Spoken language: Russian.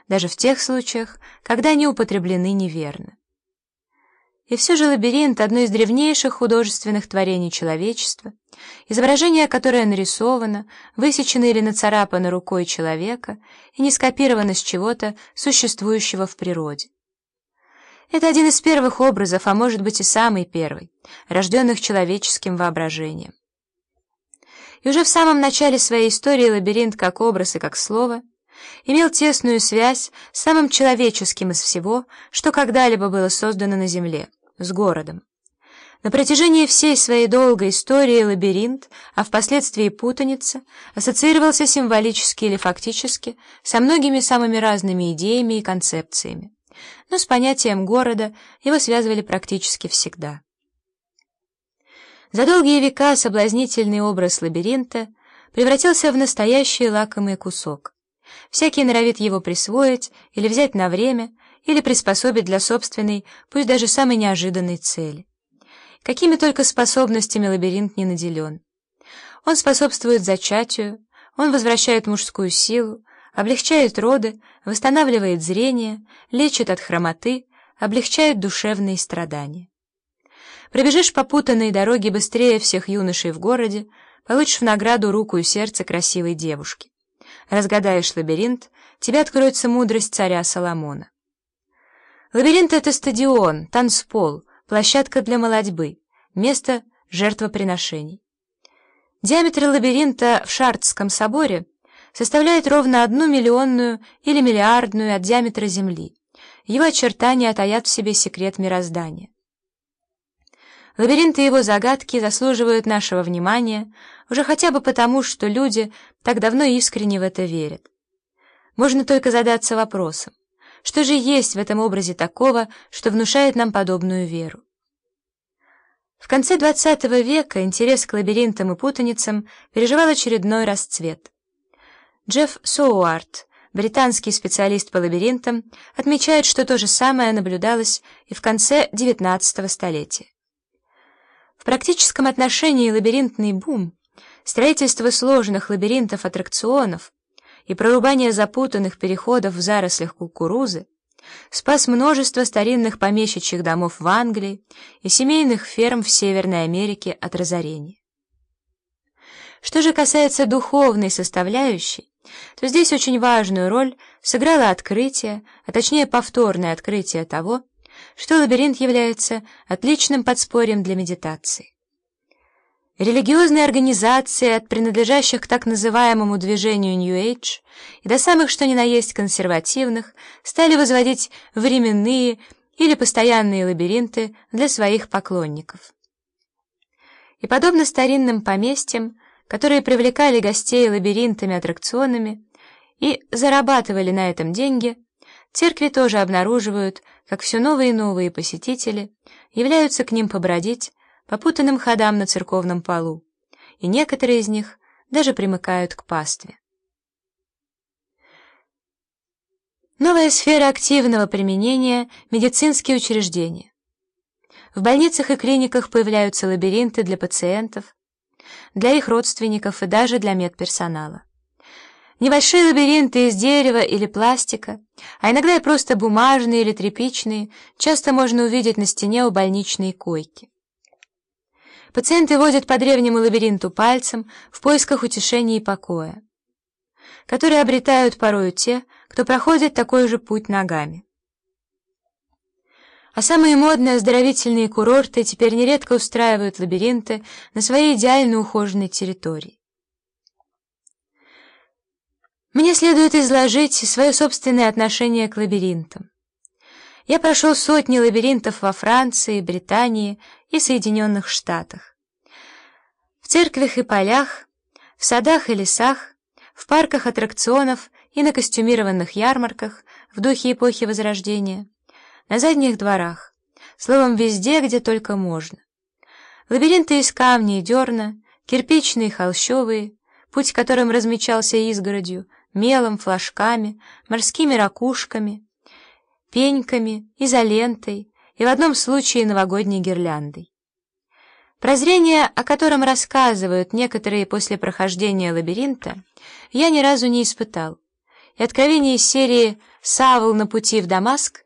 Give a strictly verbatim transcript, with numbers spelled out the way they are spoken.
даже в тех случаях, когда они употреблены неверно. И все же лабиринт — одно из древнейших художественных творений человечества, изображение, которое нарисовано, высечено или нацарапано рукой человека и не скопировано с чего-то, существующего в природе. Это один из первых образов, а может быть и самый первый, рожденных человеческим воображением. И уже в самом начале своей истории лабиринт, как образ и как слово, имел тесную связь с самым человеческим из всего, что когда-либо было создано на Земле, с городом. На протяжении всей своей долгой истории лабиринт, а впоследствии путаница, ассоциировался символически или фактически со многими самыми разными идеями и концепциями, но с понятием города его связывали практически всегда. За долгие века соблазнительный образ лабиринта превратился в настоящий лакомый кусок. Всякий норовит его присвоить или взять на время, или приспособить для собственной, пусть даже самой неожиданной цели. Какими только способностями лабиринт не наделен. Он способствует зачатию, он возвращает мужскую силу, облегчает роды, восстанавливает зрение, лечит от хромоты, облегчает душевные страдания. Пробежишь по путанной дороге быстрее всех юношей в городе, получишь в награду руку и сердце красивой девушки. Разгадаешь лабиринт, тебе откроется мудрость царя Соломона. Лабиринт — это стадион, танцпол, площадка для молодьбы, место жертвоприношений. Диаметр лабиринта в Шартском соборе составляет ровно одну миллионную или миллиардную от диаметра Земли. Его очертания таят в себе секрет мироздания. Лабиринты и его загадки заслуживают нашего внимания уже хотя бы потому, что люди так давно искренне в это верят. Можно только задаться вопросом, что же есть в этом образе такого, что внушает нам подобную веру? В конце двадцатого века интерес к лабиринтам и путаницам переживал очередной расцвет. Джефф Соуарт, британский специалист по лабиринтам, отмечает, что то же самое наблюдалось и в конце девятнадцатого столетия. В практическом отношении лабиринтный бум, строительство сложных лабиринтов-аттракционов и прорубание запутанных переходов в зарослях кукурузы спас множество старинных помещичьих домов в Англии и семейных ферм в Северной Америке от разорения. Что же касается духовной составляющей, то здесь очень важную роль сыграло открытие, а точнее повторное открытие того, что лабиринт является отличным подспорьем для медитации. Религиозные организации, от принадлежащих к так называемому движению New Age и до самых что ни на есть консервативных, стали возводить временные или постоянные лабиринты для своих поклонников. И подобно старинным поместьям, которые привлекали гостей лабиринтами-аттракционами и зарабатывали на этом деньги, церкви тоже обнаруживают, как все новые и новые посетители являются к ним побродить по путанным ходам на церковном полу, и некоторые из них даже примыкают к пастве. Новая сфера активного применения — медицинские учреждения. В больницах и клиниках появляются лабиринты для пациентов, для их родственников и даже для медперсонала. Небольшие лабиринты из дерева или пластика, а иногда и просто бумажные или тряпичные, часто можно увидеть на стене у больничной койки. Пациенты водят по древнему лабиринту пальцем в поисках утешения и покоя, которые обретают порою те, кто проходит такой же путь ногами. А самые модные оздоровительные курорты теперь нередко устраивают лабиринты на своей идеально ухоженной территории. Мне следует изложить свое собственное отношение к лабиринтам. Я прошел сотни лабиринтов во Франции, Британии и Соединенных Штатах. В церквях и полях, в садах и лесах, в парках аттракционов и на костюмированных ярмарках в духе эпохи Возрождения, на задних дворах, словом, везде, где только можно. Лабиринты из камня и дерна, кирпичные и холщовые, путь которым размечался изгородью, мелом, флажками, морскими ракушками, пеньками, изолентой и в одном случае новогодней гирляндой. Прозрение, о котором рассказывают некоторые после прохождения лабиринта, я ни разу не испытал, и откровения из серии Савл на пути в Дамаск